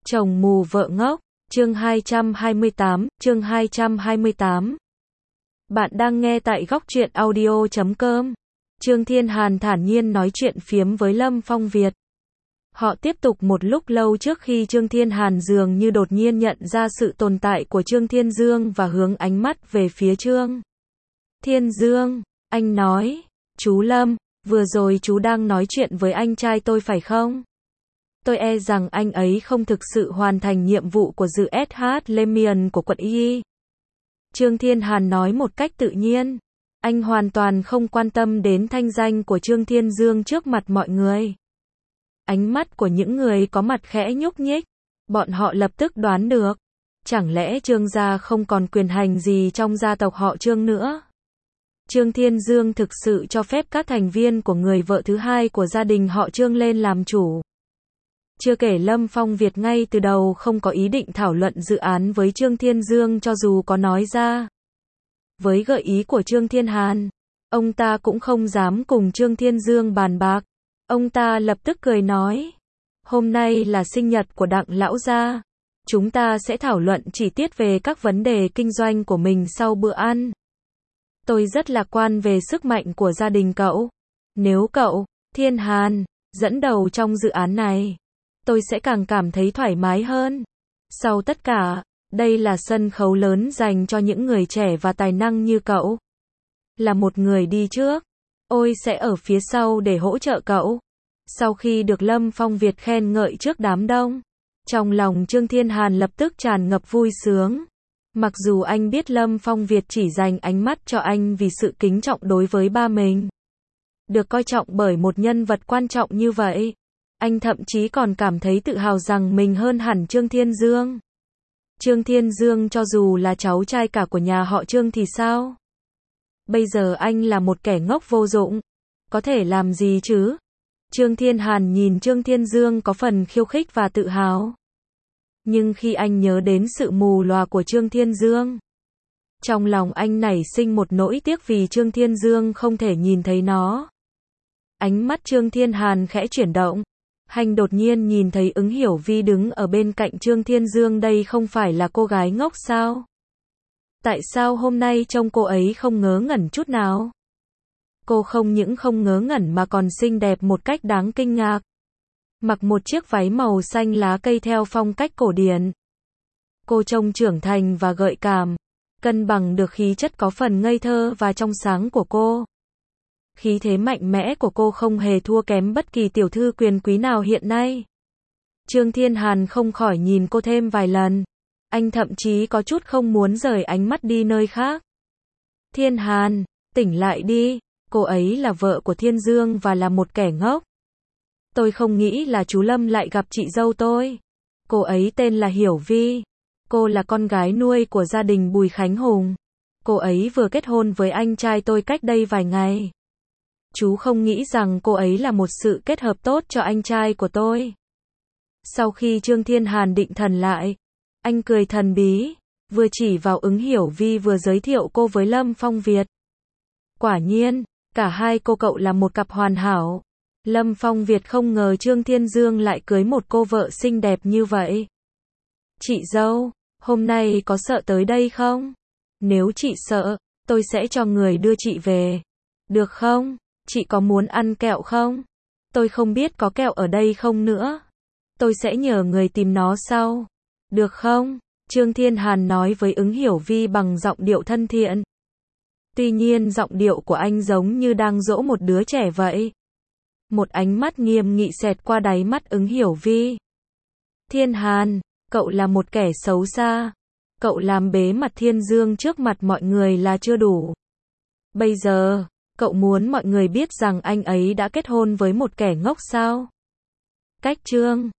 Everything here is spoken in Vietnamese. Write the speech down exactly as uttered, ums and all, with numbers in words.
Chồng mù vợ ngốc, chương hai trăm hai mươi tám, chương hai trăm hai mươi tám. Bạn đang nghe tại góc truyện audio chấm com. Trương Thiên Hàn thản nhiên nói chuyện phiếm với Lâm Phong Việt. Họ tiếp tục một lúc lâu trước khi Trương Thiên Hàn dường như đột nhiên nhận ra sự tồn tại của Trương Thiên Dương và hướng ánh mắt về phía Trương Thiên Dương. Anh nói, chú Lâm, vừa rồi chú đang nói chuyện với anh trai tôi phải không? Tôi e rằng anh ấy không thực sự hoàn thành nhiệm vụ của dự ét hát Lemian của quận Y. Trương Thiên Hàn nói một cách tự nhiên. Anh hoàn toàn không quan tâm đến thanh danh của Trương Thiên Dương trước mặt mọi người. Ánh mắt của những người có mặt khẽ nhúc nhích. Bọn họ lập tức đoán được. Chẳng lẽ Trương gia không còn quyền hành gì trong gia tộc họ Trương nữa? Trương Thiên Dương thực sự cho phép các thành viên của người vợ thứ hai của gia đình họ Trương lên làm chủ. Chưa kể Lâm Phong Việt ngay từ đầu không có ý định thảo luận dự án với Trương Thiên Dương cho dù có nói ra. Với gợi ý của Trương Thiên Hàn, ông ta cũng không dám cùng Trương Thiên Dương bàn bạc. Ông ta lập tức cười nói, hôm nay là sinh nhật của Đặng lão gia. Chúng ta sẽ thảo luận chi tiết về các vấn đề kinh doanh của mình sau bữa ăn. Tôi rất lạc quan về sức mạnh của gia đình cậu. Nếu cậu, Thiên Hàn, dẫn đầu trong dự án này, tôi sẽ càng cảm thấy thoải mái hơn. Sau tất cả, đây là sân khấu lớn dành cho những người trẻ và tài năng như cậu. Là một người đi trước, tôi sẽ ở phía sau để hỗ trợ cậu. Sau khi được Lâm Phong Việt khen ngợi trước đám đông, trong lòng Trương Thiên Hàn lập tức tràn ngập vui sướng. Mặc dù anh biết Lâm Phong Việt chỉ dành ánh mắt cho anh vì sự kính trọng đối với ba mình. Được coi trọng bởi một nhân vật quan trọng như vậy, anh thậm chí còn cảm thấy tự hào rằng mình hơn hẳn Trương Thiên Dương. Trương Thiên Dương cho dù là cháu trai cả của nhà họ Trương thì sao? Bây giờ anh là một kẻ ngốc vô dụng. Có thể làm gì chứ? Trương Thiên Hàn nhìn Trương Thiên Dương có phần khiêu khích và tự hào. Nhưng khi anh nhớ đến sự mù lòa của Trương Thiên Dương, trong lòng anh nảy sinh một nỗi tiếc vì Trương Thiên Dương không thể nhìn thấy nó. Ánh mắt Trương Thiên Hàn khẽ chuyển động. Hành đột nhiên nhìn thấy Ứng Hiểu Vi đứng ở bên cạnh Trương Thiên Dương, đây không phải là cô gái ngốc sao? Tại sao hôm nay trông cô ấy không ngớ ngẩn chút nào? Cô không những không ngớ ngẩn mà còn xinh đẹp một cách đáng kinh ngạc. Mặc một chiếc váy màu xanh lá cây theo phong cách cổ điển. Cô trông trưởng thành và gợi cảm, cân bằng được khí chất có phần ngây thơ và trong sáng của cô. Khí thế mạnh mẽ của cô không hề thua kém bất kỳ tiểu thư quyền quý nào hiện nay. Trương Thiên Hàn không khỏi nhìn cô thêm vài lần. Anh thậm chí có chút không muốn rời ánh mắt đi nơi khác. Thiên Hàn, tỉnh lại đi, cô ấy là vợ của Thiên Dương và là một kẻ ngốc. Tôi không nghĩ là chú Lâm lại gặp chị dâu tôi. Cô ấy tên là Hiểu Vi. Cô là con gái nuôi của gia đình Bùi Khánh Hùng. Cô ấy vừa kết hôn với anh trai tôi cách đây vài ngày. Chú không nghĩ rằng cô ấy là một sự kết hợp tốt cho anh trai của tôi. Sau khi Trương Thiên Hàn định thần lại, anh cười thần bí, vừa chỉ vào Ứng Hiểu Vi vừa giới thiệu cô với Lâm Phong Việt. Quả nhiên, cả hai cô cậu là một cặp hoàn hảo. Lâm Phong Việt không ngờ Trương Thiên Dương lại cưới một cô vợ xinh đẹp như vậy. Chị dâu, hôm nay có sợ tới đây không? Nếu chị sợ, tôi sẽ cho người đưa chị về. Được không? Chị có muốn ăn kẹo không? Tôi không biết có kẹo ở đây không nữa. Tôi sẽ nhờ người tìm nó sau. Được không? Trương Thiên Hàn nói với Ứng Hiểu Vi bằng giọng điệu thân thiện. Tuy nhiên giọng điệu của anh giống như đang dỗ một đứa trẻ vậy. Một ánh mắt nghiêm nghị xẹt qua đáy mắt Ứng Hiểu Vi. Thiên Hàn, cậu là một kẻ xấu xa. Cậu làm bế mặt Thiên Dương trước mặt mọi người là chưa đủ. Bây giờ, cậu muốn mọi người biết rằng anh ấy đã kết hôn với một kẻ ngốc sao? Cách Trương